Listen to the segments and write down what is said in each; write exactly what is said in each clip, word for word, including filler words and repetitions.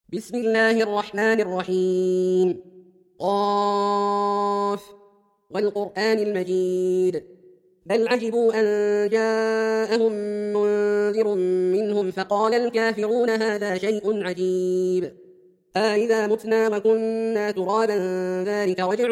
بسم الله الرحمن الرحيم. قاف والقرآن المجيد. بل عجبوا أن جاءهم منذر منهم فقال الكافرون هذا شيء عجيب أإذا متنا وكنا ترابا ذلك رجع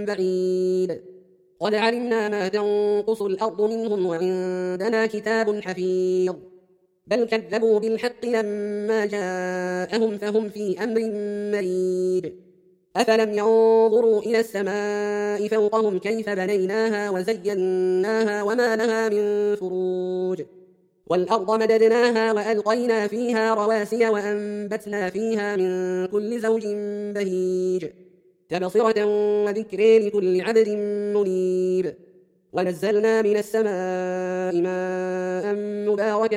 بعيد قد علمنا ما تنقص الأرض منهم وعندنا كتاب حفيظ بل كذبوا بالحق لما جاءهم فهم في أمر مريج أفلم ينظروا إلى السماء فوقهم كيف بنيناها وزيناها وما لها من فروج والأرض مددناها وألقينا فيها رواسي وأنبتنا فيها من كل زوج بهيج تبصرة وذكر لكل عبد منيب ونزلنا من السماء ماء مباركا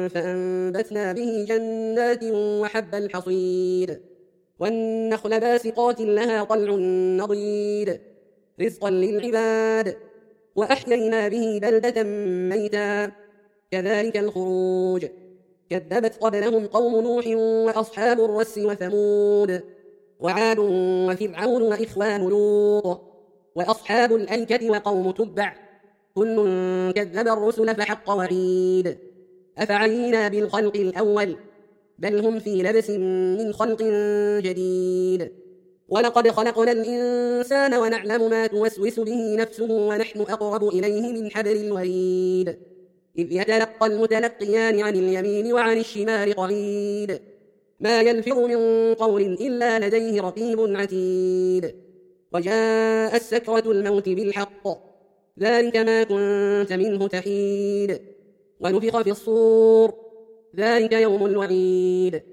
فأنبتنا به جنات وحب الحصيد والنخل باسقات لها طلع نضيد رزقا للعباد وأحيينا به بلدة ميتا كذلك الخروج كذبت قبلهم قوم نوح وأصحاب الرس وثمود وعاد وفرعون وإخوان لوط وأصحاب الأيكة وقوم تبع كل كذب الرسل فحق وعيد أفعينا بالخلق الأول بل هم في لبس من خلق جديد ولقد خلقنا الإنسان ونعلم ما توسوس به نفسه ونحن أقرب إليه من حبل الوريد إذ يتلقى المتلقيان عن اليمين وعن الشمال قعيد ما يلفظ من قول إلا لديه رقيب عتيد وجاءت سكرة الموت بالحق ذلك ما كنت منه تحيد ونفخ في الصور ذلك يوم الوعيد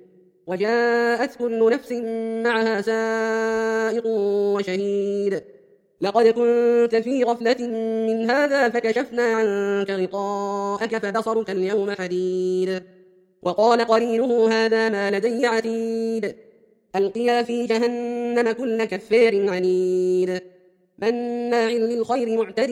وجاءت كل نفس معها سائق وشهيد لقد كنت في غفلة من هذا فكشفنا عنك غطاءك فبصرك اليوم حديد وقال قرينه هذا ما لدي عتيد ألقيا في جهنم كل كفار عنيد مناع للخير معتد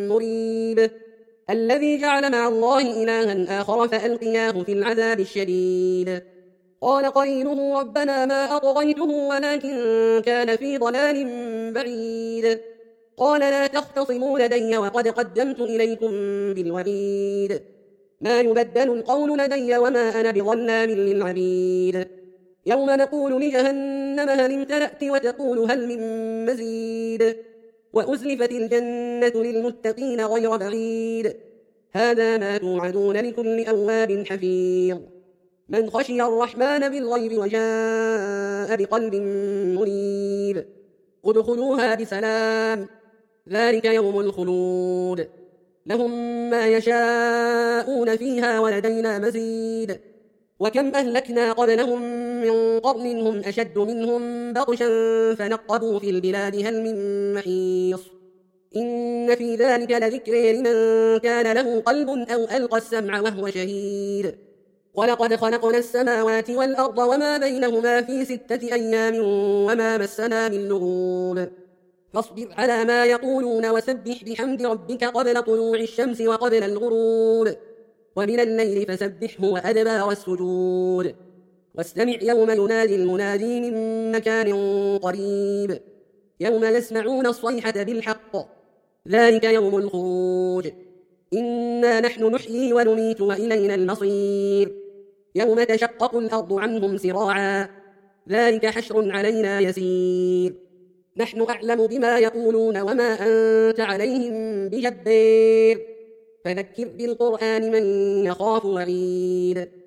مريب الذي جعل مع الله إلها آخر فألقياه في العذاب الشديد قال قرينه ربنا ما أطغيته ولكن كان في ضلال بعيد قال لا تختصموا لدي وقد قدمت إليكم بالوعيد ما يبدل القول لدي وما أنا بظلام للعبيد يوم نقول لجهنم هل امتلأت وتقول هل من مزيد وأزلفت الجنة للمتقين غير بعيد هذا ما توعدون لكل أواب حفيظ من خشي الرحمن بالغيب وجاء بقلب منيب ادخلوها بسلام ذلك يوم الخلود لهم ما يشاءون فيها ولدينا مزيد وكم أهلكنا قبلهم من قرن هم أشد منهم بطشا فنقبوا في البلاد هل من محيص إن في ذلك لذكر لمن كان له قلب أو ألقى السمع وهو شهيد ولقد خلقنا السماوات والأرض وما بينهما في ستة أيام وما مسنا من لغوب فاصبر على ما يقولون وسبح بحمد ربك قبل طلوع الشمس وقبل الغروب ومن الليل فسبحه وأدبار السجود واستمع يوم ينادي المنادي من مكان قريب يوم يسمعون الصيحة بالحق ذلك يوم الخروج إنا نحن نحيي ونميت وإلينا المصير يوم تشقق الأرض عنهم سراعا ذلك حشر علينا يسير نحن أعلم بما يقولون وما أنت عليهم بجبار فذكر بالقرآن من يخاف وعيد